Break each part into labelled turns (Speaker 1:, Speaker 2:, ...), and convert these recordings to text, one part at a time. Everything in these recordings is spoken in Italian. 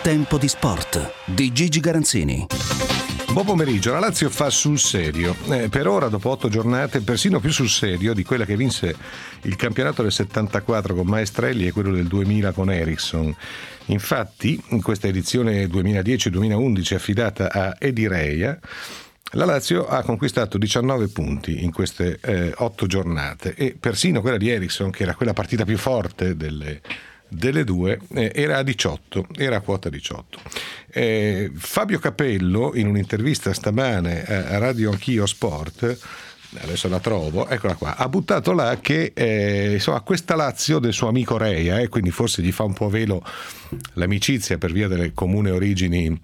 Speaker 1: Tempo di sport di Gigi Garanzini.
Speaker 2: Buon pomeriggio, la Lazio fa sul serio, per ora dopo 8 giornate persino più sul serio di quella che vinse il campionato del 74 con Maestrelli e quello del 2000 con Eriksson. Infatti in questa edizione 2010-2011 affidata a Edi Reia, la Lazio ha conquistato 19 punti in queste 8 giornate e persino quella di Eriksson, che era quella partita più forte delle due, era a 18, era a quota 18. Fabio Capello in un'intervista stamane a Radio Anch'io Sport, adesso la trovo, eccola qua, ha buttato là che insomma questa Lazio del suo amico Reia, quindi forse gli fa un po' velo l'amicizia per via delle comuni origini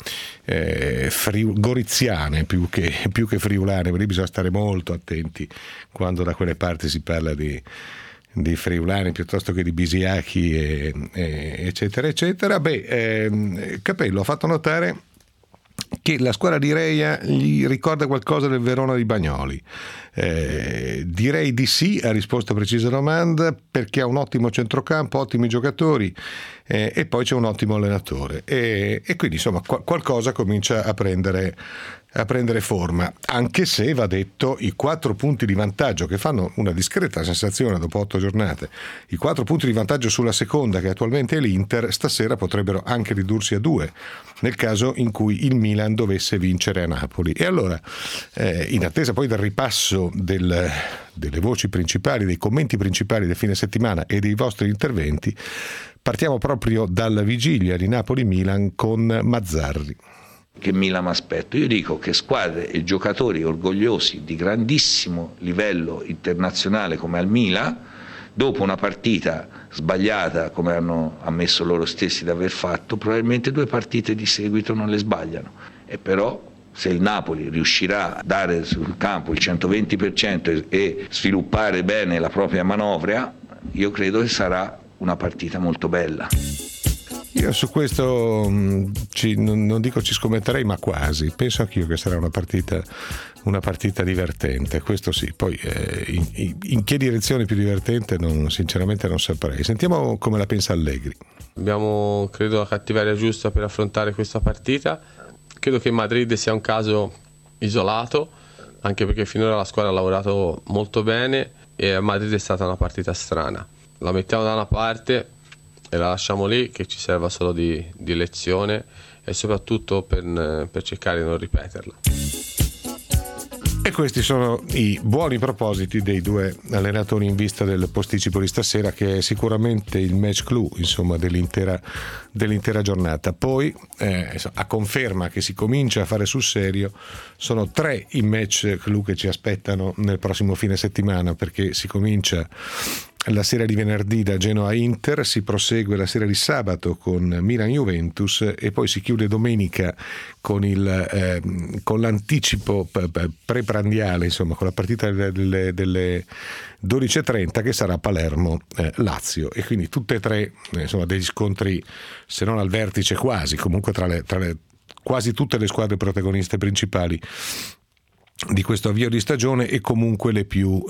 Speaker 2: goriziane più che friulane, perché bisogna stare molto attenti quando da quelle parti si parla di friulani piuttosto che di bisiachi eccetera eccetera. Capello ha fatto notare che la squadra di Reia gli ricorda qualcosa del Verona di Bagnoli. Direi di sì, ha risposto a precisa domanda, perché ha un ottimo centrocampo, ottimi giocatori e poi c'è un ottimo allenatore e quindi insomma qualcosa comincia a prendere forma, anche se va detto i 4 punti di vantaggio che fanno una discreta sensazione dopo 8 giornate, i 4 punti di vantaggio sulla seconda che attualmente è l'Inter, stasera potrebbero anche ridursi a 2 nel caso in cui il Milan dovesse vincere a Napoli. E allora in attesa poi del ripasso delle voci principali, dei commenti principali del fine settimana e dei vostri interventi, partiamo proprio dalla vigilia di Napoli-Milan con Mazzarri.
Speaker 3: Che Milan aspetto? Io dico che squadre e giocatori orgogliosi di grandissimo livello internazionale come al Milan, dopo una partita sbagliata come hanno ammesso loro stessi di aver fatto, probabilmente 2 partite di seguito non le sbagliano. E però se il Napoli riuscirà a dare sul campo il 120% e sviluppare bene la propria manovra, io credo che sarà una partita molto bella.
Speaker 2: Io su questo non dico ci scommetterei, ma quasi. Penso anch'io che sarà una partita divertente, questo sì. Poi in che direzione più divertente sinceramente non saprei. Sentiamo come la pensa Allegri.
Speaker 4: Abbiamo, credo, la cattiveria giusta per affrontare questa partita. Credo che Madrid sia un caso isolato, anche perché finora la squadra ha lavorato molto bene e a Madrid è stata una partita strana. La mettiamo da una parte e la lasciamo lì, che ci serva solo di lezione e soprattutto per cercare di non ripeterla.
Speaker 2: E questi sono i buoni propositi dei 2 allenatori in vista del posticipo di stasera, che è sicuramente il match clou, insomma, dell'intera giornata. Poi a conferma che si comincia a fare sul serio, sono 3 i match clou che ci aspettano nel prossimo fine settimana, perché si comincia la sera di venerdì da Genoa-Inter, si prosegue la sera di sabato con Milan-Juventus e poi si chiude domenica con l'anticipo preprandiale, insomma, con la partita delle 12:30 che sarà Palermo-Lazio. E quindi tutte e 3 insomma degli scontri, se non al vertice quasi, comunque tra le quasi tutte le squadre protagoniste principali di questo avvio di stagione e comunque le più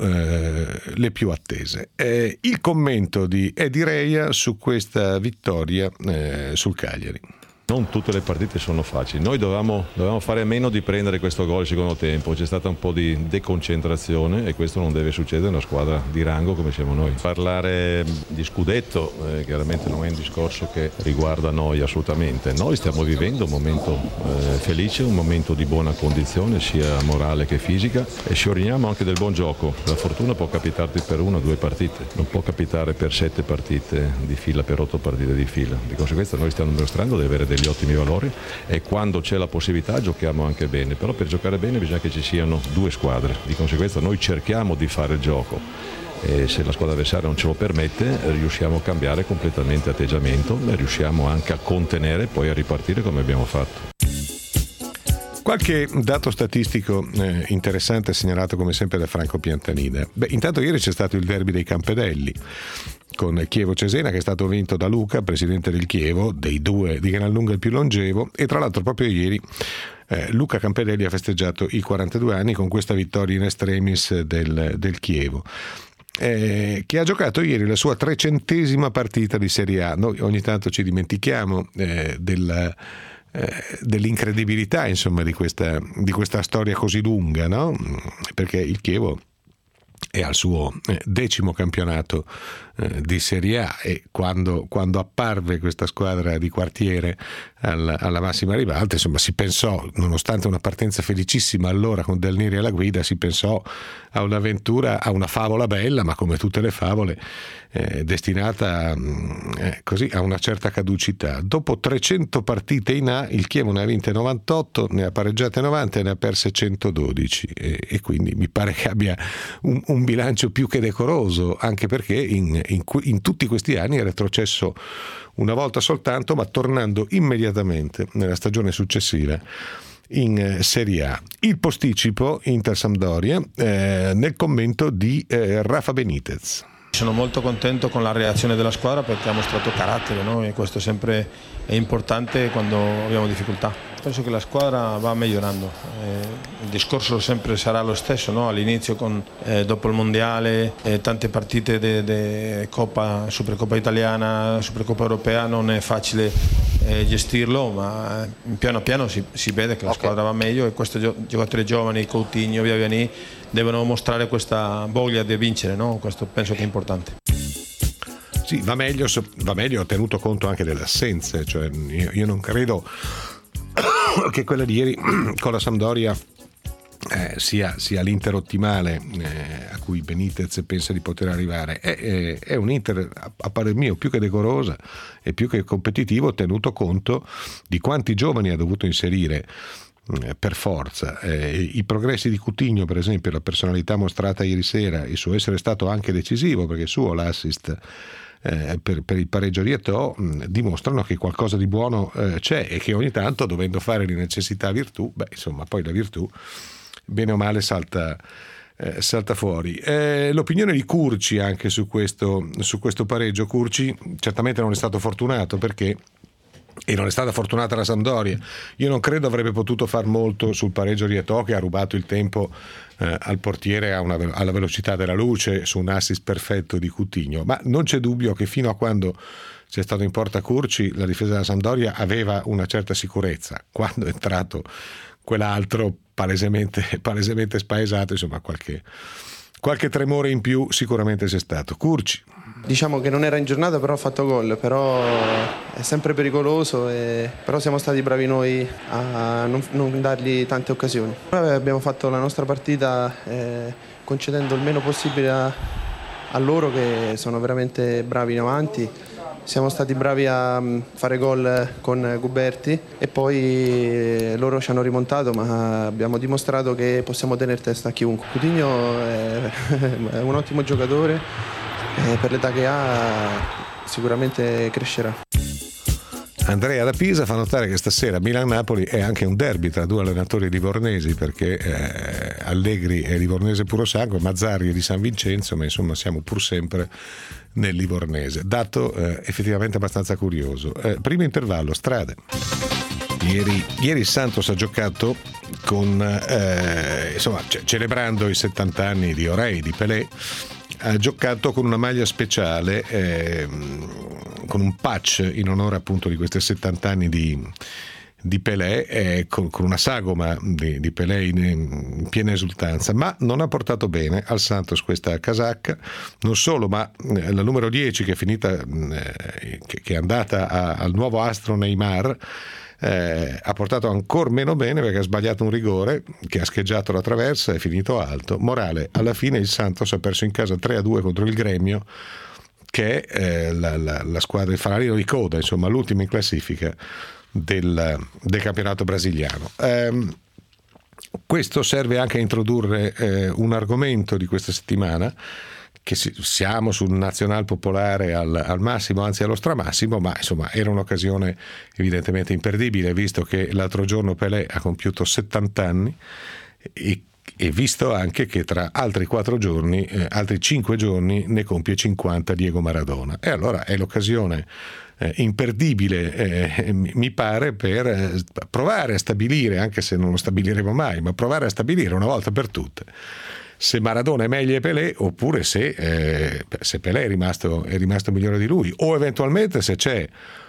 Speaker 2: attese. Il commento di Edi Reia su questa vittoria sul Cagliari.
Speaker 5: Non tutte le partite sono facili. Noi dovevamo fare a meno di prendere questo gol al secondo tempo. C'è stata un po' di deconcentrazione e questo non deve succedere in una squadra di rango come siamo noi. Parlare di scudetto chiaramente non è un discorso che riguarda noi assolutamente. Noi stiamo vivendo un momento felice, un momento di buona condizione sia morale che fisica e ci oriniamo anche del buon gioco. La fortuna può capitarti per 1 o 2 partite, non può capitare per 7 partite di fila, per 8 partite di fila. Di conseguenza noi stiamo dimostrando di avere degli ottimi valori e quando c'è la possibilità giochiamo anche bene, però per giocare bene bisogna che ci siano 2 squadre, di conseguenza noi cerchiamo di fare il gioco e se la squadra avversaria non ce lo permette riusciamo a cambiare completamente atteggiamento e riusciamo anche a contenere e poi a ripartire come abbiamo fatto.
Speaker 2: Qualche dato statistico interessante segnalato come sempre da Franco Piantanida. Intanto ieri c'è stato il derby dei Campedelli con Chievo-Cesena, che è stato vinto da Luca, presidente del Chievo, dei 2 di gran lunga il più longevo, e tra l'altro proprio ieri Luca Campedelli ha festeggiato i 42 anni con questa vittoria in extremis del Chievo. che ha giocato ieri la sua 300ª partita di Serie A. Noi ogni tanto ci dimentichiamo dell'incredibilità, insomma, di questa storia così lunga, no? Perché il Chievo è al suo 10° campionato di Serie A, e quando apparve questa squadra di quartiere alla massima ribalta, insomma, si pensò, nonostante una partenza felicissima allora con Del Neri alla guida, si pensò a un'avventura, a una favola bella, ma come tutte le favole destinata così a una certa caducità. Dopo 300 partite in A, il Chievo ne ha vinte 98, ne ha pareggiate 90 e ne ha perse 112, e quindi mi pare che abbia un bilancio più che decoroso, anche perché in tutti questi anni è retrocesso una volta soltanto, ma tornando immediatamente nella stagione successiva in Serie A. Il posticipo Inter-Sampdoria nel commento di Rafa Benitez.
Speaker 6: Sono molto contento con la reazione della squadra, perché ha mostrato carattere, no? E questo sempre è importante quando abbiamo difficoltà. Penso che la squadra va migliorando, il discorso sempre sarà lo stesso, no? All'inizio dopo il mondiale, tante partite di Coppa, Supercoppa italiana, Supercoppa europea, non è facile gestirlo, ma piano piano si vede che la squadra va meglio, e questi giocatori giovani, Coutinho, Viviani, devono mostrare questa voglia di vincere, no? Questo penso che è importante.
Speaker 2: Sì, va meglio tenuto conto anche delle assenze, cioè io non credo che quella di ieri con la Sampdoria sia l'Inter ottimale a cui Benitez pensa di poter arrivare. È un Inter, a parer mio, più che decorosa e più che competitivo, tenuto conto di quanti giovani ha dovuto inserire per forza. I progressi di Coutinho, per esempio, la personalità mostrata ieri sera, il suo essere stato anche decisivo, perché suo l'assist per il pareggio di Eto'o, dimostrano che qualcosa di buono c'è, e che ogni tanto, dovendo fare di necessità virtù, insomma, poi la virtù bene o male salta fuori. L'opinione di Curci anche su questo pareggio. Curci certamente non è stato fortunato, e non è stata fortunata la Sampdoria. Io non credo avrebbe potuto far molto sul pareggio di Eto'o, che ha rubato il tempo al portiere alla velocità della luce su un assist perfetto di Coutinho, ma non c'è dubbio che fino a quando c'è stato in porta Curci la difesa della Sampdoria aveva una certa sicurezza. Quando è entrato quell'altro palesemente spaesato, insomma, qualche tremore in più sicuramente c'è stato. Curci.
Speaker 7: Diciamo che non era in giornata, però ha fatto gol, però è sempre pericoloso, però siamo stati bravi noi a non dargli tante occasioni. Noi abbiamo fatto la nostra partita concedendo il meno possibile a loro, che sono veramente bravi in avanti. Siamo stati bravi a fare gol con Guberti, e poi loro ci hanno rimontato, ma abbiamo dimostrato che possiamo tenere testa a chiunque. Coutinho è un ottimo giocatore, per l'età che ha sicuramente crescerà.
Speaker 2: Andrea da Pisa fa notare che stasera Milan-Napoli è anche un derby tra due allenatori livornesi, perché Allegri è livornese puro sangue, Mazzarri è di San Vincenzo, ma insomma siamo pur sempre nel livornese. Dato effettivamente abbastanza curioso. Primo intervallo, strade. Ieri il Santos ha giocato celebrando i 70 anni di Orei, di Pelé. Ha giocato con una maglia speciale, con un patch in onore appunto di questi 70 anni di Pelé, con una sagoma di Pelé in piena esultanza, ma non ha portato bene al Santos questa casacca. Non solo, ma la numero 10 che è finita, che è andata al nuovo astro Neymar, ha portato ancora meno bene, perché ha sbagliato un rigore che ha scheggiato la traversa, è finito alto. Morale, alla fine il Santos ha perso in casa 3-2 contro il Gremio, che è la squadra, il fanalino di coda, insomma, l'ultima in classifica del campionato brasiliano. Questo serve anche a introdurre un argomento di questa settimana, che siamo sul nazional popolare al massimo, anzi allo stramassimo, ma insomma era un'occasione evidentemente imperdibile, visto che l'altro giorno Pelé ha compiuto 70 anni e visto anche che tra altri 5 giorni ne compie 50 Diego Maradona. E allora è l'occasione imperdibile, mi pare, per provare a stabilire, anche se non lo stabiliremo mai, ma provare a stabilire una volta per tutte se Maradona è meglio di Pelé, oppure se Pelé è rimasto migliore di lui, o eventualmente se c'è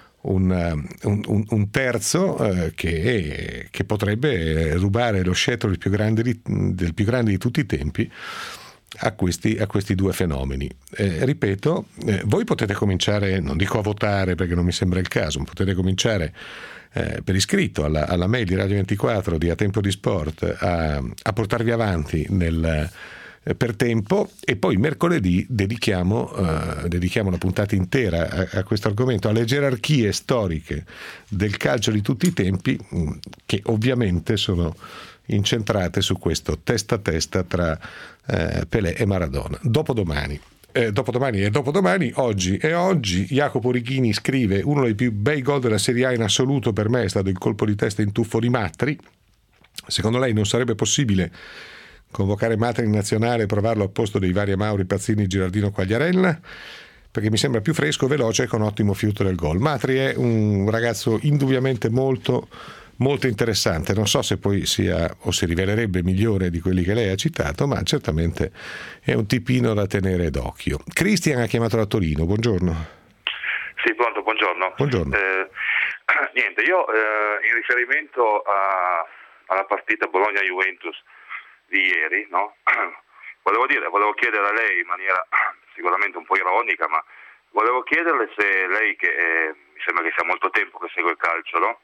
Speaker 2: un terzo che potrebbe rubare lo scettro del più grande di tutti i tempi a questi due fenomeni. Ripeto, voi potete cominciare, non dico a votare perché non mi sembra il caso, ma potete cominciare per iscritto alla mail di Radio 24 di A Tempo di Sport a portarvi avanti per tempo, e poi mercoledì dedichiamo una puntata intera a questo argomento, alle gerarchie storiche del calcio di tutti i tempi, che ovviamente sono incentrate su questo testa a testa tra Pelé e Maradona. Dopodomani e dopodomani, oggi Jacopo Righini scrive: uno dei più bei gol della Serie A in assoluto per me è stato il colpo di testa in tuffo di Matri. Secondo lei non sarebbe possibile convocare Matri in nazionale e provarlo al posto dei vari Mauri, Pazzini, Girardino, Quagliarella? Perché mi sembra più fresco, veloce e con ottimo fiuto del gol. Matri è un ragazzo indubbiamente molto molto interessante, non so se poi sia o si rivelerebbe migliore di quelli che lei ha citato, ma certamente è un tipino da tenere d'occhio. Cristian ha chiamato da Torino, buongiorno.
Speaker 8: Sì, pronto, buongiorno.
Speaker 2: Buongiorno.
Speaker 8: Niente, io in riferimento alla partita Bologna-Juventus di ieri, no? Volevo chiedere a lei in maniera sicuramente un po' ironica, ma volevo chiederle se lei, che mi sembra che sia molto tempo che segue il calcio, no?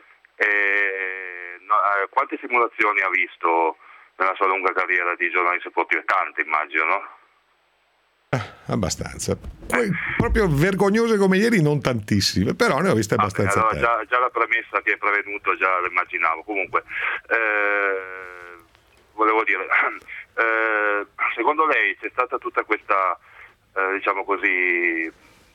Speaker 8: Quante simulazioni ha visto nella sua lunga carriera di giornalista sportivo? Tante, immagino, no?
Speaker 2: Abbastanza. Poi, proprio vergognose come ieri non tantissime, però ne ho viste abbastanza.
Speaker 8: Allora, già la premessa che è prevenuto già lo immaginavo. Comunque volevo dire, secondo lei c'è stata tutta questa diciamo così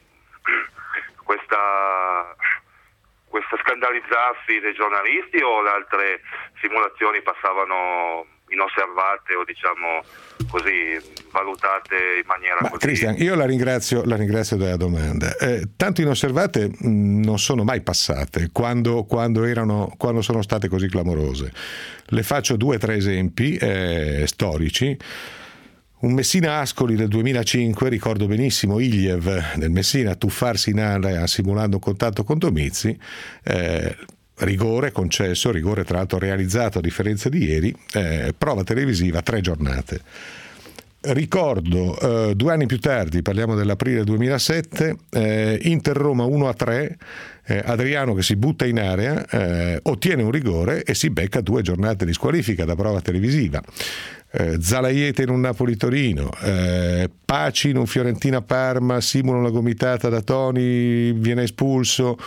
Speaker 8: questo scandalizzarsi dei giornalisti, o le altre simulazioni passavano inosservate o diciamo così valutate in maniera così?
Speaker 2: Cristian, io la ringrazio della domanda. Tanto inosservate non sono mai passate quando sono state così clamorose. Le faccio 2 o 3 esempi storici. Un Messina-Ascoli del 2005, ricordo benissimo Iliev del Messina tuffarsi in area simulando un contatto con Domizzi, rigore concesso, rigore tra l'altro realizzato a differenza di ieri, prova televisiva 3 giornate. Ricordo 2 anni più tardi, parliamo dell'aprile 2007, Inter-Roma 1-3, Adriano che si butta in area, ottiene un rigore e si becca 2 giornate di squalifica da prova televisiva. Zalaiete in un Napoli-Torino, Paci in un Fiorentina-Parma, simula una gomitata da Toni viene espulso,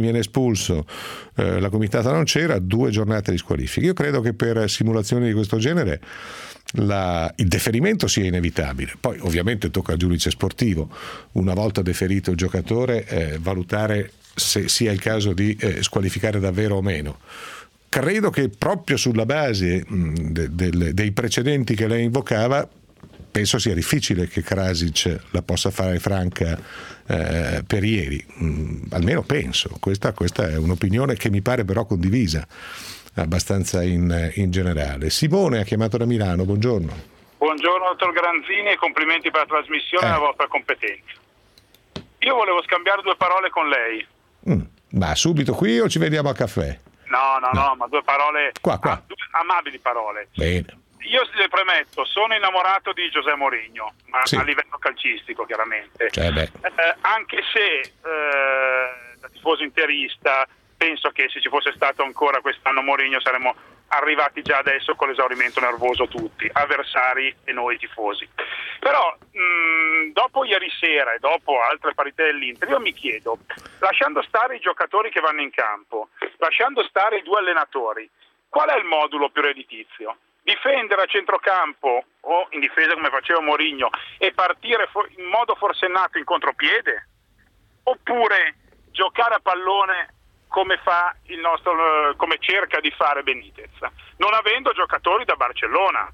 Speaker 2: la gomitata non c'era, 2 giornate di squalifica. Io credo che per simulazioni di questo genere il deferimento sia inevitabile, poi ovviamente tocca al giudice sportivo, una volta deferito il giocatore, valutare se sia il caso di squalificare davvero o meno. Credo che proprio sulla base dei precedenti che lei invocava, penso sia difficile che Krasic la possa fare franca per ieri, almeno penso. Questa è un'opinione che mi pare però condivisa abbastanza in generale. Simone ha chiamato da Milano, buongiorno.
Speaker 9: Buongiorno dottor Granzini e complimenti per la trasmissione e la vostra competenza. Io volevo scambiare 2 parole con lei.
Speaker 2: Ma subito qui o ci vediamo a caffè?
Speaker 9: No, ma 2 parole,
Speaker 2: qua.
Speaker 9: 2 amabili parole.
Speaker 2: Bene.
Speaker 9: Io le premetto, sono innamorato di José Mourinho, ma
Speaker 2: sì,
Speaker 9: a livello calcistico chiaramente. Anche se da tifoso interista penso che se ci fosse stato ancora quest'anno Mourinho saremmo arrivati già adesso con l'esaurimento nervoso tutti, avversari e noi tifosi. Però dopo ieri sera e dopo altre partite dell'Inter, io mi chiedo, lasciando stare i giocatori che vanno in campo, lasciando stare i 2 allenatori, qual è il modulo più redditizio? Difendere a centrocampo o in difesa come faceva Mourinho e partire in modo forsennato in contropiede? Oppure giocare a pallone come fa come cerca di fare Benitez, non avendo giocatori da Barcellona?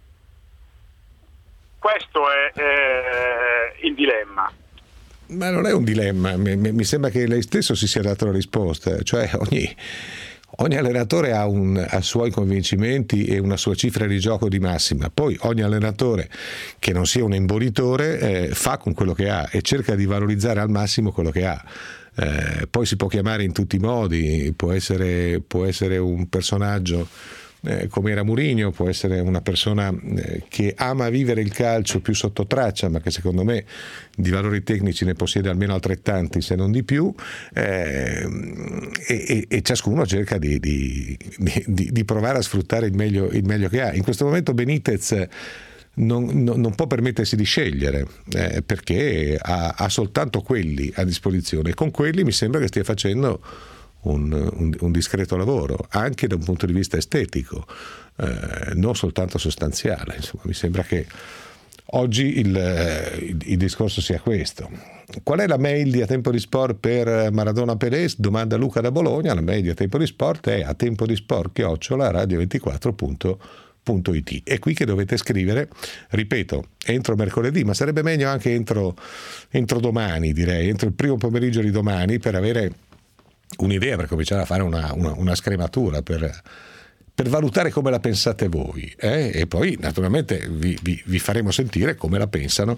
Speaker 9: Questo è il dilemma. Ma
Speaker 2: non è un dilemma, mi sembra che lei stesso si sia dato la risposta, cioè Ogni allenatore ha suoi convincimenti e una sua cifra di gioco di massima. Poi ogni allenatore che non sia un imbonitore fa con quello che ha e cerca di valorizzare al massimo quello che ha. Poi si può chiamare in tutti i modi, può essere un personaggio come era Mourinho, può essere una persona che ama vivere il calcio più sotto traccia, ma che secondo me di valori tecnici ne possiede almeno altrettanti, se non di più, e ciascuno cerca di provare a sfruttare il meglio che ha. In questo momento Benitez non può permettersi di scegliere, perché ha soltanto quelli a disposizione, e con quelli mi sembra che stia facendo un discreto lavoro, anche da un punto di vista estetico, non soltanto sostanziale. Insomma, mi sembra che oggi il discorso sia questo. Qual è la mail di A Tempo di Sport per Maradona Pelé? Domanda Luca da Bologna. La mail di A Tempo di Sport è atempodisport@radio24.it. È qui che dovete scrivere, ripeto, entro mercoledì, ma sarebbe meglio anche entro domani, direi, entro il primo pomeriggio di domani, per avere un'idea, per cominciare a fare una scrematura, per valutare come la pensate voi, e poi naturalmente vi faremo sentire come la pensano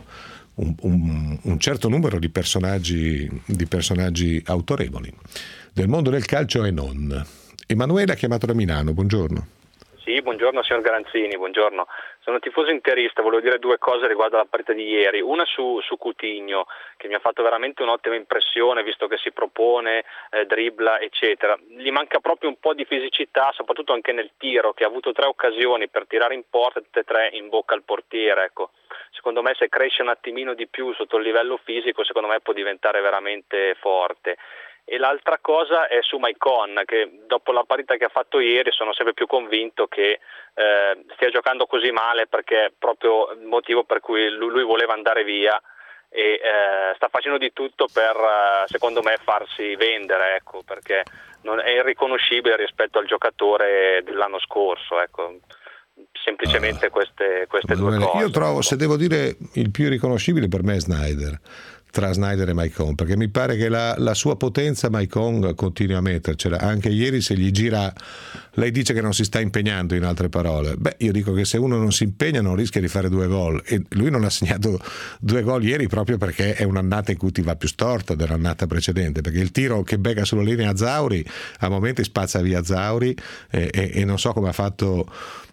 Speaker 2: un certo numero di personaggi autorevoli del mondo del calcio e non. Emanuele ha chiamato da Milano, buongiorno.
Speaker 10: Sì, buongiorno signor Garanzini, buongiorno. Sono tifoso interista, volevo dire due cose riguardo alla partita di ieri. Una su Coutinho, che mi ha fatto veramente un'ottima impressione, visto che si propone, dribbla, eccetera. Gli manca proprio un po' di fisicità, soprattutto anche nel tiro, che ha avuto 3 occasioni per tirare in porta, tutte e 3 in bocca al portiere. Ecco. Secondo me, se cresce un attimino di più sotto il livello fisico, secondo me può diventare veramente forte. E l'altra cosa è su Maicon, che dopo la partita che ha fatto ieri sono sempre più convinto che stia giocando così male perché è proprio il motivo per cui lui voleva andare via, e sta facendo di tutto per, secondo me, farsi vendere, ecco, perché non è irriconoscibile rispetto al giocatore dell'anno scorso, ecco. Semplicemente queste due cose.
Speaker 2: Io trovo, se devo dire, il più irriconoscibile per me è Sneijder, tra Sneijder e Maicon, perché mi pare che la sua potenza Maicon continui a mettercela. Anche ieri, se gli gira, lei dice che non si sta impegnando, in altre parole. Io dico che se uno non si impegna non rischia di fare 2 gol, e lui non ha segnato 2 gol ieri proprio perché è un'annata in cui ti va più storta dell'annata precedente, perché il tiro che becca sulla linea Zauri a momenti spazza via Zauri, e non so come ha fatto,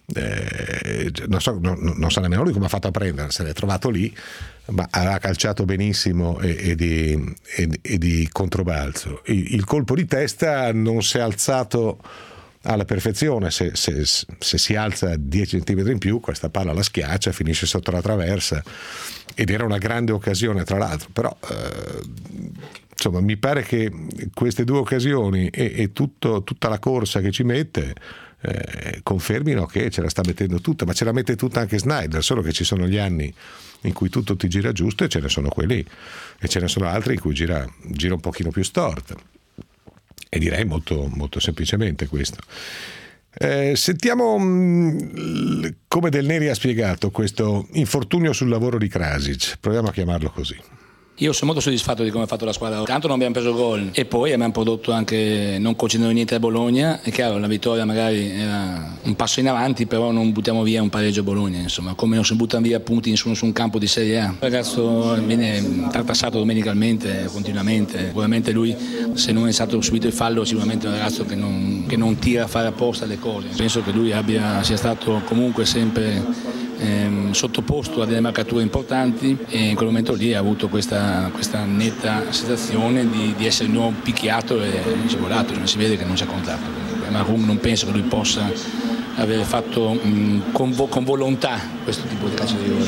Speaker 2: non so nemmeno lui come ha fatto a prendere, se l'è trovato lì, ma ha calciato benissimo e di controbalzo. Il colpo di testa non si è alzato alla perfezione. Se si alza 10 centimetri in più, questa palla la schiaccia, finisce sotto la traversa, ed era una grande occasione, tra l'altro. Però insomma, mi pare che queste 2 occasioni e tutta la corsa che ci mette confermino che ce la sta mettendo tutta, ma ce la mette tutta anche Sneijder, solo che ci sono gli anni in cui tutto ti gira giusto, e ce ne sono quelli, e ce ne sono altri in cui gira un pochino più storto, e direi molto, molto semplicemente questo. Sentiamo come Del Neri ha spiegato questo infortunio sul lavoro di Krasic, proviamo a chiamarlo così.
Speaker 11: Io sono molto soddisfatto di come ha fatto la squadra. Tanto non abbiamo preso gol, e poi abbiamo prodotto anche, non concedendo niente a Bologna. È chiaro, la vittoria magari era un passo in avanti, però non buttiamo via un pareggio a Bologna, insomma, come non si buttano via punti su un campo di Serie A. Il ragazzo viene tartassato domenicalmente, continuamente. Sicuramente lui, se non è stato subito il fallo, sicuramente è un ragazzo che non tira a fare apposta le cose. Penso che lui sia stato comunque sempre sottoposto a delle marcature importanti, e in quel momento lì ha avuto questa netta sensazione di essere di nuovo picchiato e scivolato. Si vede che non c'è contatto, ma comunque non penso che lui possa aver fatto con volontà questo tipo di calcio di rigore.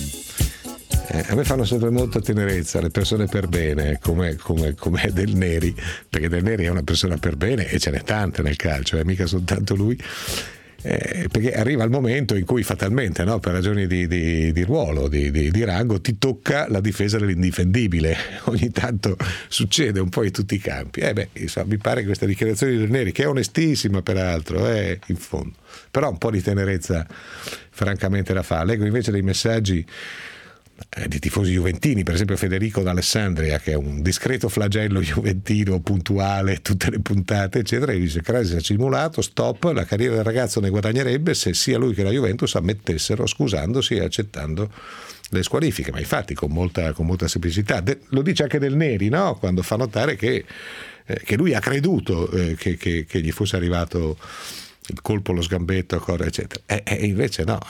Speaker 2: A me fanno sempre molta tenerezza le persone per bene, come Del Neri, perché Del Neri è una persona per bene, e ce n'è tante nel calcio, mica soltanto lui. Perché arriva il momento in cui fatalmente, no, per ragioni di ruolo, di rango, ti tocca la difesa dell'indifendibile. Ogni tanto succede un po' in tutti i campi. Insomma, mi pare che questa dichiarazione di Del Neri, che è onestissima peraltro, in fondo, però un po' di tenerezza francamente la fa. Leggo invece dei messaggi di tifosi juventini, per esempio Federico d'Alessandria, che è un discreto flagello juventino, puntuale tutte le puntate eccetera, e dice: Crasi ha simulato, stop, la carriera del ragazzo ne guadagnerebbe se sia lui che la Juventus ammettessero, scusandosi e accettando le squalifiche. Ma infatti con molta semplicità lo dice anche Del Neri, no? Quando fa notare che lui ha creduto che gli fosse arrivato il colpo, lo sgambetto, eccetera, e invece no,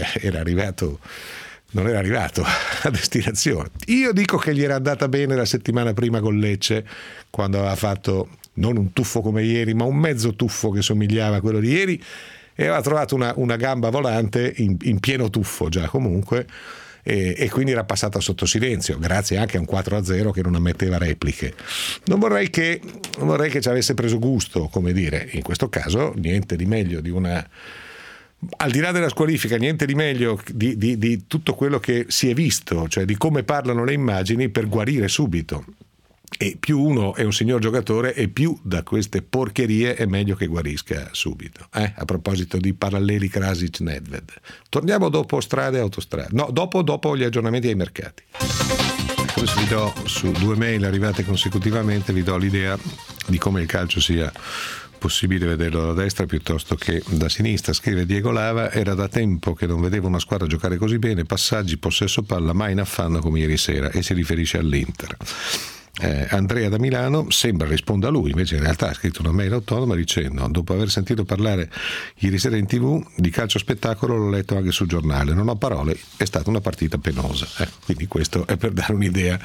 Speaker 2: non era arrivato a destinazione. Io dico che gli era andata bene la settimana prima con Lecce, quando aveva fatto non un tuffo come ieri, ma un mezzo tuffo che somigliava a quello di ieri, e aveva trovato una gamba volante in pieno tuffo già comunque, e quindi era passata sotto silenzio, grazie anche a un 4-0 che non ammetteva repliche. Non vorrei che ci avesse preso gusto, come dire, in questo caso niente di meglio di una, al di là della squalifica, niente di meglio di tutto quello che si è visto, cioè di come parlano le immagini, per guarire subito. E più uno è un signor giocatore, e più da queste porcherie è meglio che guarisca subito. A proposito di paralleli Krasic-Nedved, torniamo dopo strade e autostrade, no, dopo gli aggiornamenti ai mercati. Adesso vi do, su 2 mail arrivate consecutivamente, vi do l'idea di come il calcio sia possibile vederlo da destra piuttosto che da sinistra. Scrive Diego Lava: era da tempo che non vedevo una squadra giocare così bene, passaggi, possesso palla, mai in affanno come ieri sera, e si riferisce all'Inter. Andrea da Milano sembra risponda a lui, invece in realtà ha scritto una mail autonoma dicendo: dopo aver sentito parlare ieri sera in TV di calcio spettacolo, l'ho letto anche sul giornale, non ho parole, è stata una partita penosa. Quindi questo è per dare un'idea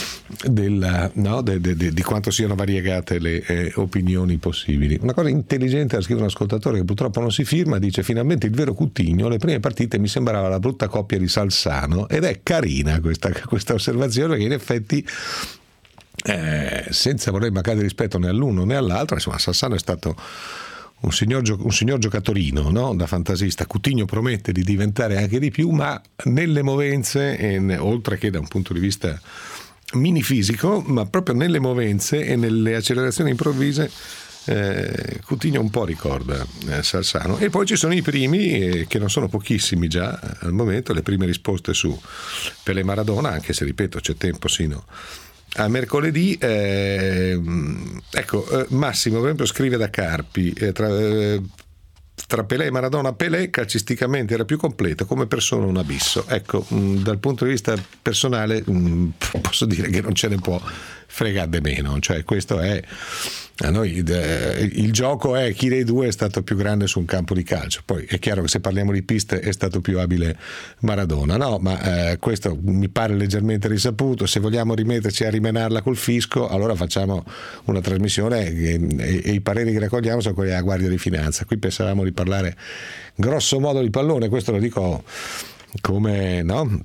Speaker 2: di quanto siano variegate le opinioni possibili. Una cosa intelligente ha scritto un ascoltatore che purtroppo non si firma, dice: finalmente il vero Coutinho, le prime partite mi sembrava la brutta coppia di Salzano, ed è carina questa osservazione, perché in effetti senza voler mancare rispetto né all'uno né all'altro, insomma Sassano è stato un signor giocatorino, no? Da fantasista. Coutinho promette di diventare anche di più, ma nelle movenze, oltre che da un punto di vista mini fisico, ma proprio nelle movenze e nelle accelerazioni improvvise, Coutinho un po' ricorda Salzano. E poi ci sono i primi, che non sono pochissimi già al momento, le prime risposte su Pelé Maradona, anche se ripeto c'è tempo sino a mercoledì. Massimo per esempio scrive da Carpi: tra Pelé e Maradona, Pelé calcisticamente era più completo, come persona un abisso. Ecco, dal punto di vista personale posso dire che non ce ne può fregare di meno, cioè questo è a noi il gioco è chi dei due è stato più grande su un campo di calcio. Poi è chiaro che se parliamo di piste è stato più abile Maradona, no? Ma questo mi pare leggermente risaputo. Se vogliamo rimetterci a rimenarla col fisco, allora facciamo una trasmissione e i pareri che raccogliamo sono quelli della Guardia di Finanza. Qui pensavamo di parlare grosso modo di pallone, questo lo dico come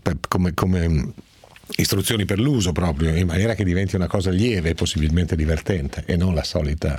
Speaker 2: istruzioni per l'uso, proprio in maniera che diventi una cosa lieve e possibilmente divertente, e non la solita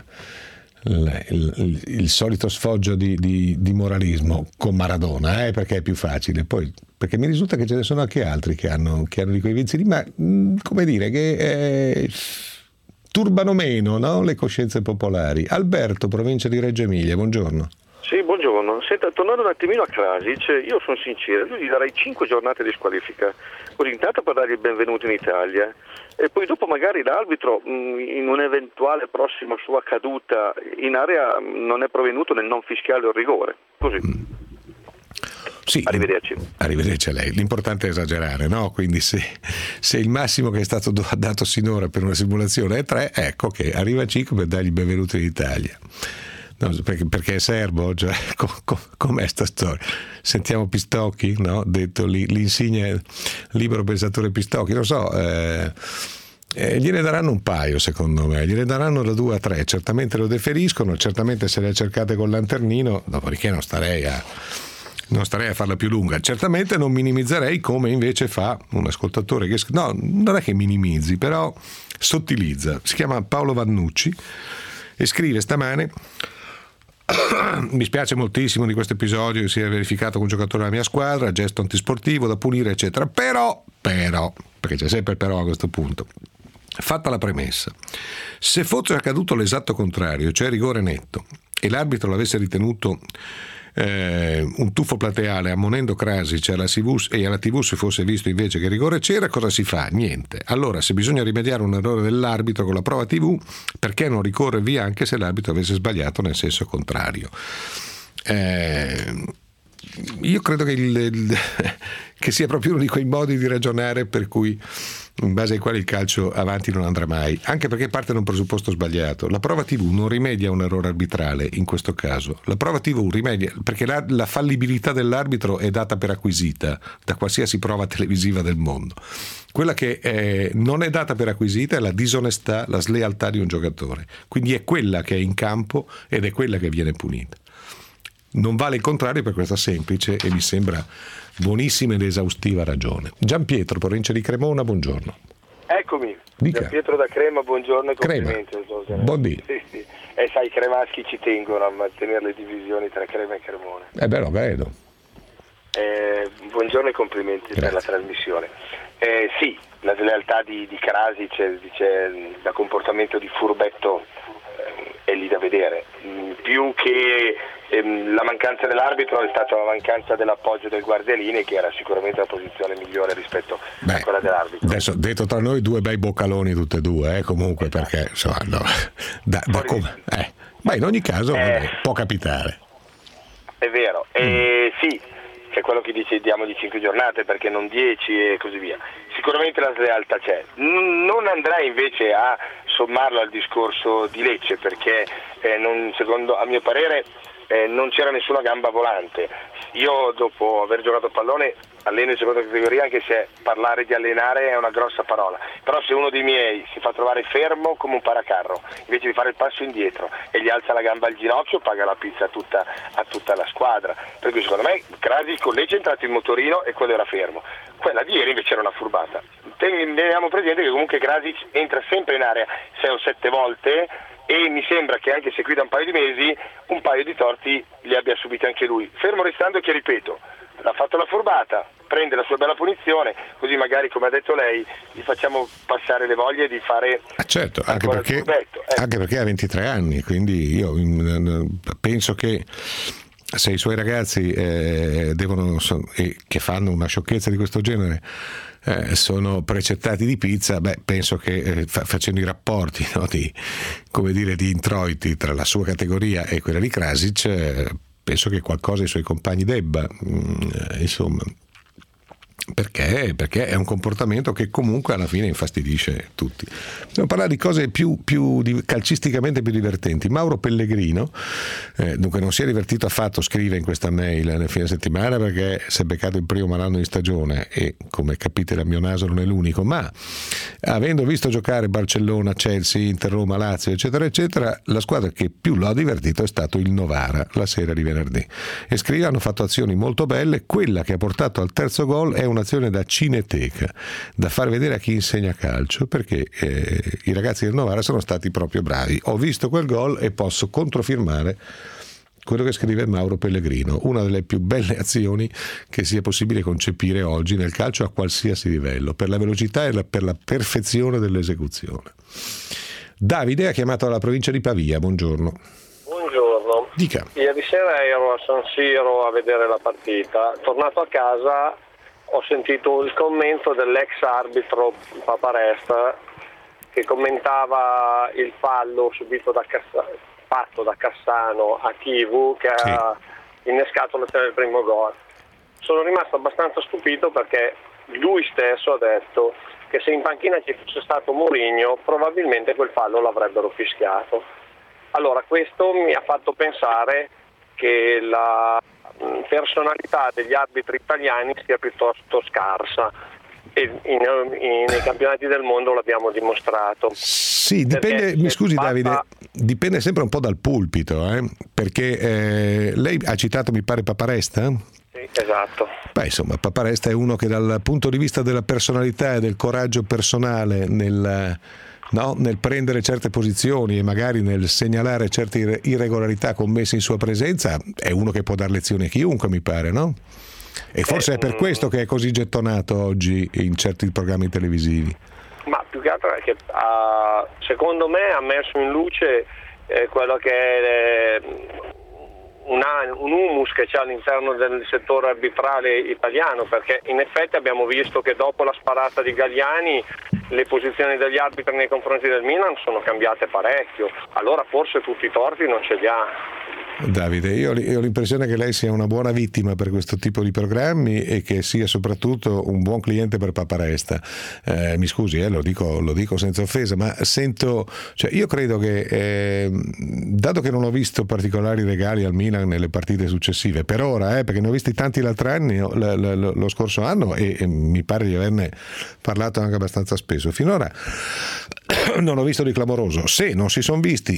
Speaker 2: il solito sfoggio di moralismo con Maradona, perché è più facile. Poi perché mi risulta che ce ne sono anche altri che hanno di quei vizi lì, ma come dire, che turbano meno, no? Le coscienze popolari. Alberto, provincia di Reggio Emilia, buongiorno.
Speaker 12: Sì, buongiorno. Senta, tornando un attimino a Krasic, io sono sincero, io gli darei 5 giornate di squalifica, così intanto per dargli il benvenuto in Italia, e poi dopo magari l'arbitro in un'eventuale prossima sua caduta in area non è provenuto nel non fischiale o rigore, così.
Speaker 2: Sì,
Speaker 12: arrivederci
Speaker 2: a lei. L'importante è esagerare, no? Quindi se il massimo che è stato dato sinora per una simulazione è 3, ecco che arriva a 5 per dargli il benvenuto in Italia. No, perché è serbo, cioè, com'è sta storia? Sentiamo Pistocchi, no? Detto l'insigne libero pensatore Pistocchi, non so, gliene daranno un paio, secondo me, gliene daranno da 2 a 3, certamente lo deferiscono, certamente se le cercate col lanternino, dopodiché non starei a farla più lunga. Certamente non minimizzerei, come invece fa un ascoltatore che no, non è che minimizzi, però sottilizza, si chiama Paolo Vannucci e scrive stamane: mi spiace moltissimo di questo episodio che si è verificato con un giocatore della mia squadra, gesto antisportivo da punire eccetera, però perché c'è sempre però a questo punto, fatta la premessa, se fosse accaduto l'esatto contrario, cioè rigore netto, e l'arbitro l'avesse ritenuto un tuffo plateale ammonendo Krasic alla TV se fosse visto invece che rigore c'era, cosa si fa? Niente. Allora, se bisogna rimediare un errore dell'arbitro con la prova TV, perché non ricorre via anche se l'arbitro avesse sbagliato nel senso contrario? Io credo che sia proprio uno di quei modi di ragionare per cui, in base ai quali il calcio avanti non andrà mai, anche perché parte da un presupposto sbagliato. La prova TV non rimedia un errore arbitrale in questo caso. La prova TV rimedia perché la fallibilità dell'arbitro è data per acquisita da qualsiasi prova televisiva del mondo. Quella che non è data per acquisita è la disonestà, la slealtà di un giocatore. Quindi è quella che è in campo ed è quella che viene punita. Non vale il contrario per questa semplice e mi sembra buonissima ed esaustiva ragione. Gianpietro, provincia di Cremona, buongiorno.
Speaker 13: Eccomi,
Speaker 2: Dica.
Speaker 13: Gianpietro da Crema, buongiorno e complimenti.
Speaker 2: Buondì.
Speaker 13: Sì. Sai, i cremaschi ci tengono a mantenere le divisioni tra Crema e Cremona.
Speaker 2: Beh, lo vedo.
Speaker 13: Buongiorno e complimenti. Grazie per la trasmissione. Sì, la slealtà di Krasic, da comportamento di furbetto è lì da vedere. Più che la mancanza dell'arbitro è stata la mancanza dell'appoggio del guardialine, che era sicuramente la posizione migliore rispetto a quella dell'arbitro.
Speaker 2: Adesso, detto tra noi, due bei boccaloni tutte e due, comunque, perché insomma, ma in ogni caso può capitare.
Speaker 13: È vero, sì, c'è quello che dice diamo di 5 giornate perché non 10 e così via. Sicuramente la slealtà c'è. Non andrei invece a sommarlo al discorso di Lecce, perché secondo, a mio parere, non c'era nessuna gamba volante. Io, dopo aver giocato a pallone, alleno in seconda categoria, anche se parlare di allenare è una grossa parola, però se uno dei miei si fa trovare fermo come un paracarro invece di fare il passo indietro e gli alza la gamba al ginocchio, paga la pizza a tutta la squadra. Per cui secondo me Krasic con Lecce è entrato in motorino e quello era fermo. Quella di ieri invece era una furbata. Teniamo presente che comunque Krasic entra sempre in area 6 o 7 volte e mi sembra che, anche se qui da un paio di mesi, un paio di torti li abbia subiti anche lui, fermo restando che, ripeto, ha fatto la furbata, prende la sua bella punizione, così magari, come ha detto lei, gli facciamo passare le voglie di fare
Speaker 2: certo, anche perché ha 23 anni, quindi io penso che se i suoi ragazzi che fanno una sciocchezza di questo genere sono precettati di pizza, penso che facendo i rapporti, no, di introiti tra la sua categoria e quella di Krasic, penso che qualcosa i suoi compagni debba, insomma, perché è un comportamento che comunque alla fine infastidisce tutti. Dobbiamo parlare di cose più calcisticamente più divertenti. Mauro Pellegrino, dunque non si è divertito affatto, scrive in questa mail, nel fine settimana, perché si è beccato il primo malanno di stagione e, come capite, dal mio naso non è l'unico, ma avendo visto giocare Barcellona, Chelsea, Inter, Roma, Lazio, eccetera eccetera, la squadra che più lo ha divertito è stato il Novara la sera di venerdì, e scrive: hanno fatto azioni molto belle, quella che ha portato al terzo gol è un'azione da cineteca, da far vedere a chi insegna calcio, perché i ragazzi del Novara sono stati proprio bravi. Ho visto quel gol e posso controfirmare quello che scrive Mauro Pellegrino, una delle più belle azioni che sia possibile concepire oggi nel calcio a qualsiasi livello, per la velocità e per la perfezione dell'esecuzione. Davide ha chiamato alla provincia di Pavia, buongiorno.
Speaker 14: Buongiorno.
Speaker 2: Dica.
Speaker 14: Ieri sera ero a San Siro a vedere la partita, tornato a casa ho sentito il commento dell'ex arbitro Paparesta che commentava il fallo subito fatto da Cassano a Chivu, che ha innescato il primo gol. Sono rimasto abbastanza stupito perché lui stesso ha detto che se in panchina ci fosse stato Mourinho probabilmente quel fallo l'avrebbero fischiato. Allora questo mi ha fatto pensare che la personalità degli arbitri italiani sia piuttosto scarsa, e nei campionati del mondo l'abbiamo dimostrato.
Speaker 2: Sì, dipende, mi scusi Davide, dipende sempre un po' dal pulpito, perché lei ha citato, mi pare, Paparesta?
Speaker 14: Sì, esatto.
Speaker 2: Insomma, Paparesta è uno che dal punto di vista della personalità e del coraggio personale nel prendere certe posizioni e magari nel segnalare certe irregolarità commesse in sua presenza, è uno che può dar lezioni a chiunque, mi pare, no? E forse è per questo che è così gettonato oggi in certi programmi televisivi.
Speaker 14: Ma più che altro è che secondo me ha messo in luce quello che è un humus che c'è all'interno del settore arbitrale italiano, perché in effetti abbiamo visto che dopo la sparata di Galliani le posizioni degli arbitri nei confronti del Milan sono cambiate parecchio, allora forse tutti i torti non ce li ha.
Speaker 2: Davide, io ho l'impressione che lei sia una buona vittima per questo tipo di programmi e che sia soprattutto un buon cliente per Paparesta. Mi scusi, lo dico senza offesa, ma io credo che dato che non ho visto particolari regali al Milan nelle partite successive per ora, perché ne ho visti tanti l'altro anno, lo scorso anno, e mi pare di averne parlato anche abbastanza spesso, finora non ho visto di clamoroso. Se non si sono visti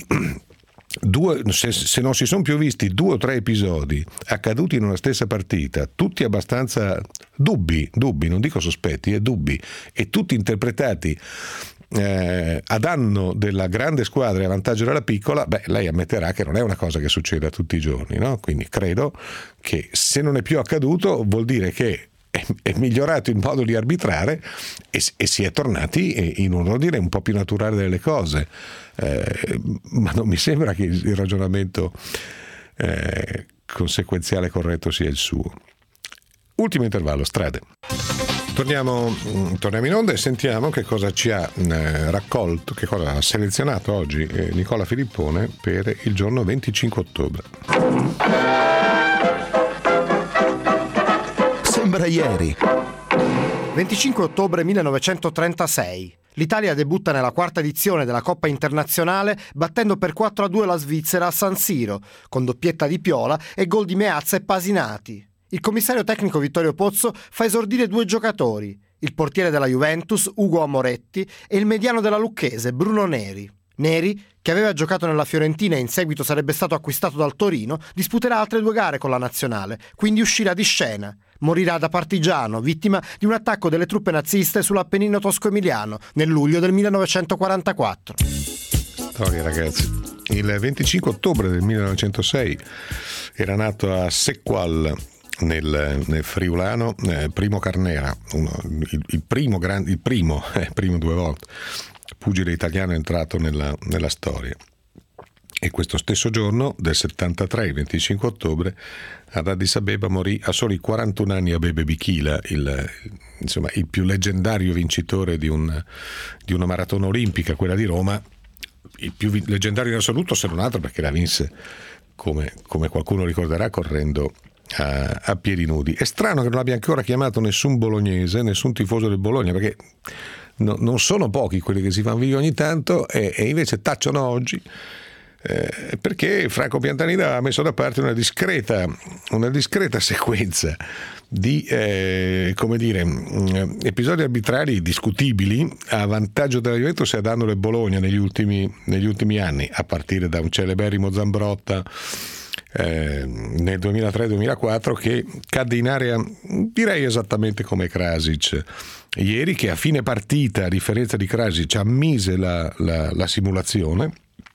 Speaker 2: se non si sono più visti 2 o 3 episodi accaduti in una stessa partita, tutti abbastanza dubbi, non dico sospetti, dubbi, e tutti interpretati a danno della grande squadra e a vantaggio della piccola, lei ammetterà che non è una cosa che succede tutti i giorni, no? Quindi credo che se non è più accaduto vuol dire che è migliorato il modo di arbitrare e si è tornati in un ordine un po' più naturale delle cose, ma non mi sembra che il ragionamento conseguenziale corretto sia il suo. Ultimo intervallo, strade. Torniamo in onda e sentiamo che cosa ci ha raccolto, che cosa ha selezionato oggi Nicola Filippone per il giorno 25 ottobre.
Speaker 1: Sembra ieri.
Speaker 15: 25 ottobre 1936. L'Italia debutta nella 4ª edizione della Coppa Internazionale battendo per 4-2 la Svizzera a San Siro, con doppietta di Piola e gol di Meazza e Pasinati. Il commissario tecnico Vittorio Pozzo fa esordire 2 giocatori, il portiere della Juventus, Ugo Amoretti, e il mediano della Lucchese, Bruno Neri. Neri, che aveva giocato nella Fiorentina e in seguito sarebbe stato acquistato dal Torino, disputerà altre 2 gare con la nazionale, quindi uscirà di scena. Morirà da partigiano, vittima di un attacco delle truppe naziste sull'Appennino tosco-emiliano nel luglio del 1944.
Speaker 2: Storia, ragazzi. Il 25 ottobre del 1906 era nato a Secqual, nel Friulano, Primo Carnera, il primo 2 volte pugile italiano entrato nella storia. E questo stesso giorno del 73, il 25 ottobre, ad Addis Abeba morì a soli 41 anni Abebe Bikila, il più leggendario vincitore di una maratona olimpica, quella di Roma, il più leggendario in assoluto, se non altro perché la vinse, come qualcuno ricorderà, correndo a piedi nudi. È strano che non abbia ancora chiamato nessun bolognese, nessun tifoso del Bologna, perché non sono pochi quelli che si fanno vivi ogni tanto e invece tacciono oggi, perché Franco Piantanida ha messo da parte una discreta sequenza di episodi arbitrali discutibili a vantaggio della Juventus e a danno del Bologna negli ultimi anni, a partire da un celeberrimo Zambrotta nel 2003-2004 che cadde in area, direi esattamente come Krasic ieri, che a fine partita, a differenza di Krasic, ammise la simulazione.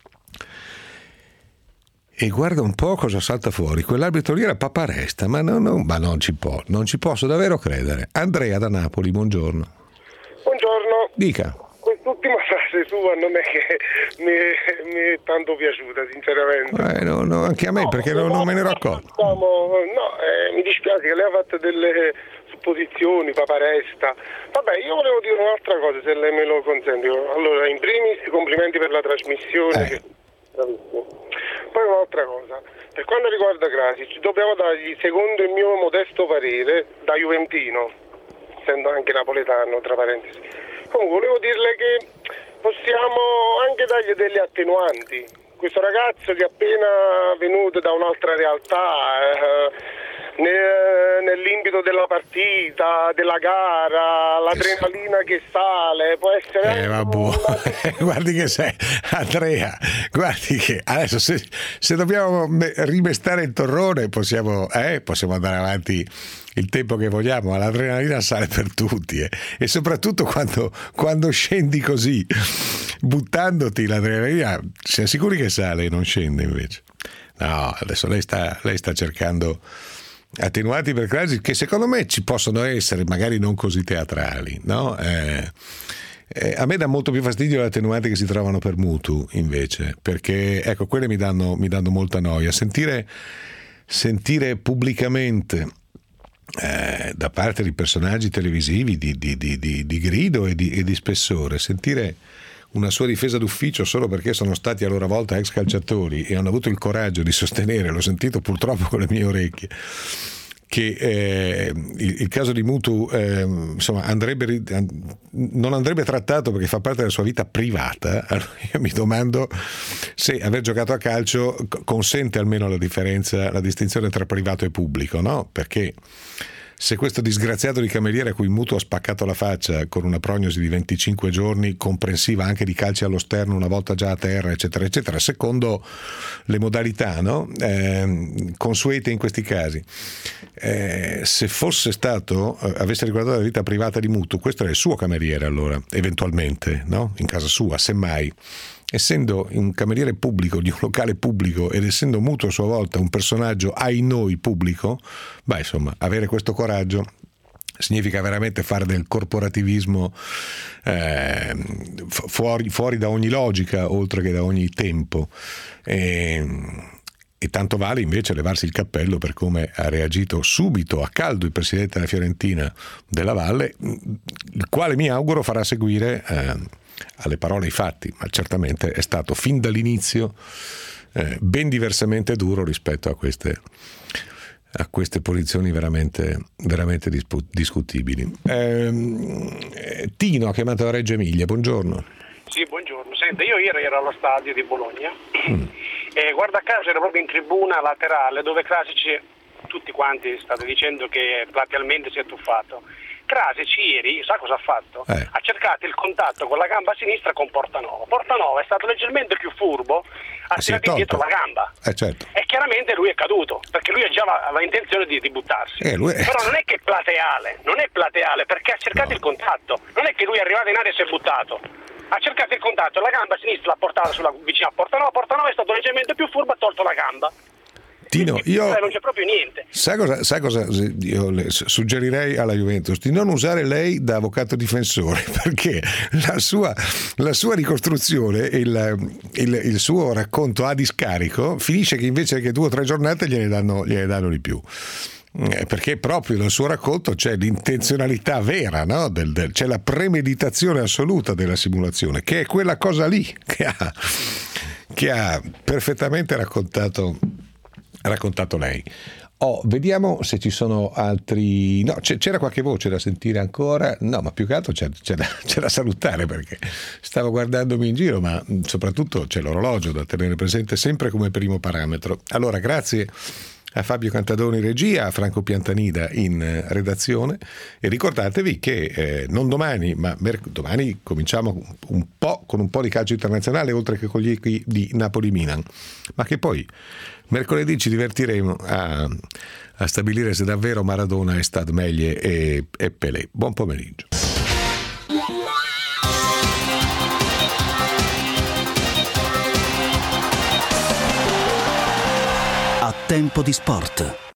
Speaker 2: E guarda un po' cosa salta fuori. Quell'arbitro lì era Paparesta, ma non ci posso davvero credere. Andrea da Napoli, buongiorno.
Speaker 16: Buongiorno.
Speaker 2: Dica.
Speaker 16: Quest'ultima frase sua non è che mi è tanto piaciuta, sinceramente.
Speaker 2: No, anche a me, perché non me ne ero accorto.
Speaker 16: Mi dispiace che lei ha fatto delle supposizioni, Paparesta. Vabbè, io volevo dire un'altra cosa, se lei me lo consente. Allora, in primis, complimenti per la trasmissione. Bravissimo. Poi un'altra cosa, per quanto riguarda Krasic, dobbiamo dargli, secondo il mio modesto parere, da juventino, essendo anche napoletano, tra parentesi. Comunque volevo dirle che possiamo anche dargli delle attenuanti. Questo ragazzo che è appena venuto da un'altra realtà, nell'impeto della partita, della gara, l'adrenalina che sale, può essere
Speaker 2: guardi che sei Andrea, guardi che adesso se dobbiamo rimestare il torrone possiamo andare avanti il tempo che vogliamo, ma l'adrenalina sale per tutti e soprattutto quando scendi così buttandoti, l'adrenalina sei sicuri che sale e non scende invece. No, adesso lei sta cercando attenuati per Krasic che secondo me ci possono essere, magari non così teatrali, no? A me dà molto più fastidio le attenuanti che si trovano per Mutu invece, perché ecco, quelle mi danno molta noia. Sentire sentire pubblicamente da parte di personaggi televisivi di grido e di spessore, sentire una sua difesa d'ufficio solo perché sono stati a loro volta ex calciatori e hanno avuto il coraggio di sostenere, l'ho sentito purtroppo con le mie orecchie, che il caso di Mutu insomma non andrebbe trattato perché fa parte della sua vita privata. Allora io mi domando se aver giocato a calcio consente almeno la distinzione tra privato e pubblico, no? Perché se questo disgraziato di cameriere a cui Mutu ha spaccato la faccia con una prognosi di 25 giorni, comprensiva anche di calci allo sterno una volta già a terra, eccetera, eccetera, secondo le modalità, no? Consuete in questi casi, se fosse stato, avesse riguardato la vita privata di Mutu, questo era il suo cameriere allora, eventualmente, no? In casa sua, semmai. Essendo un cameriere pubblico di un locale pubblico ed essendo Mutu a sua volta un personaggio ai noi pubblico, insomma, avere questo coraggio significa veramente fare del corporativismo fuori da ogni logica, oltre che da ogni tempo. E tanto vale invece levarsi il cappello per come ha reagito subito a caldo il presidente della Fiorentina Della Valle, il quale mi auguro farà seguire alle parole i fatti, ma certamente è stato fin dall'inizio ben diversamente duro rispetto a queste posizioni veramente discutibili. Tino ha chiamato da Reggio Emilia, buongiorno.
Speaker 17: Sì, buongiorno. Senta, io ieri ero allo stadio di Bologna e guarda caso ero proprio in tribuna laterale dove Krasic, tutti quanti state dicendo che platealmente si è tuffato. Krasic ieri, sa cosa ha fatto? Ha cercato il contatto con la gamba sinistra con Portanova. Portanova è stato leggermente più furbo, ha tirato indietro la gamba.
Speaker 2: Certo.
Speaker 17: E chiaramente lui è caduto, perché lui già aveva intenzione di buttarsi. Però non è che è plateale, perché ha cercato il contatto. Non è che lui è arrivato in aria e si è buttato. Ha cercato il contatto, la gamba sinistra l'ha portata vicino a Portanova. Portanova è stato leggermente più furbo, ha tolto la gamba.
Speaker 2: Tino,
Speaker 17: non c'è proprio niente.
Speaker 2: Sa cosa io le suggerirei alla Juventus? Di non usare lei da avvocato difensore, perché la sua ricostruzione, il suo racconto a discarico finisce che invece che 2 o 3 giornate gliene danno di più. Perché proprio nel suo racconto c'è l'intenzionalità vera, no? C'è la premeditazione assoluta della simulazione, che è quella cosa lì che ha perfettamente raccontato lei. Vediamo se ci sono altri. No, c'era qualche voce da sentire ancora? No, ma più che altro c'è da salutare, perché stavo guardandomi in giro, ma soprattutto c'è l'orologio da tenere presente sempre come primo parametro. Allora, grazie a Fabio Cantadoni in regia, a Franco Piantanida in redazione, e ricordatevi che non domani, ma domani cominciamo con un po' di calcio internazionale, oltre che con gli equipi di Napoli-Milan, ma che poi mercoledì ci divertiremo a stabilire se davvero Maradona è stato meglio e Pelé. Buon pomeriggio.
Speaker 1: A Tempo di Sport.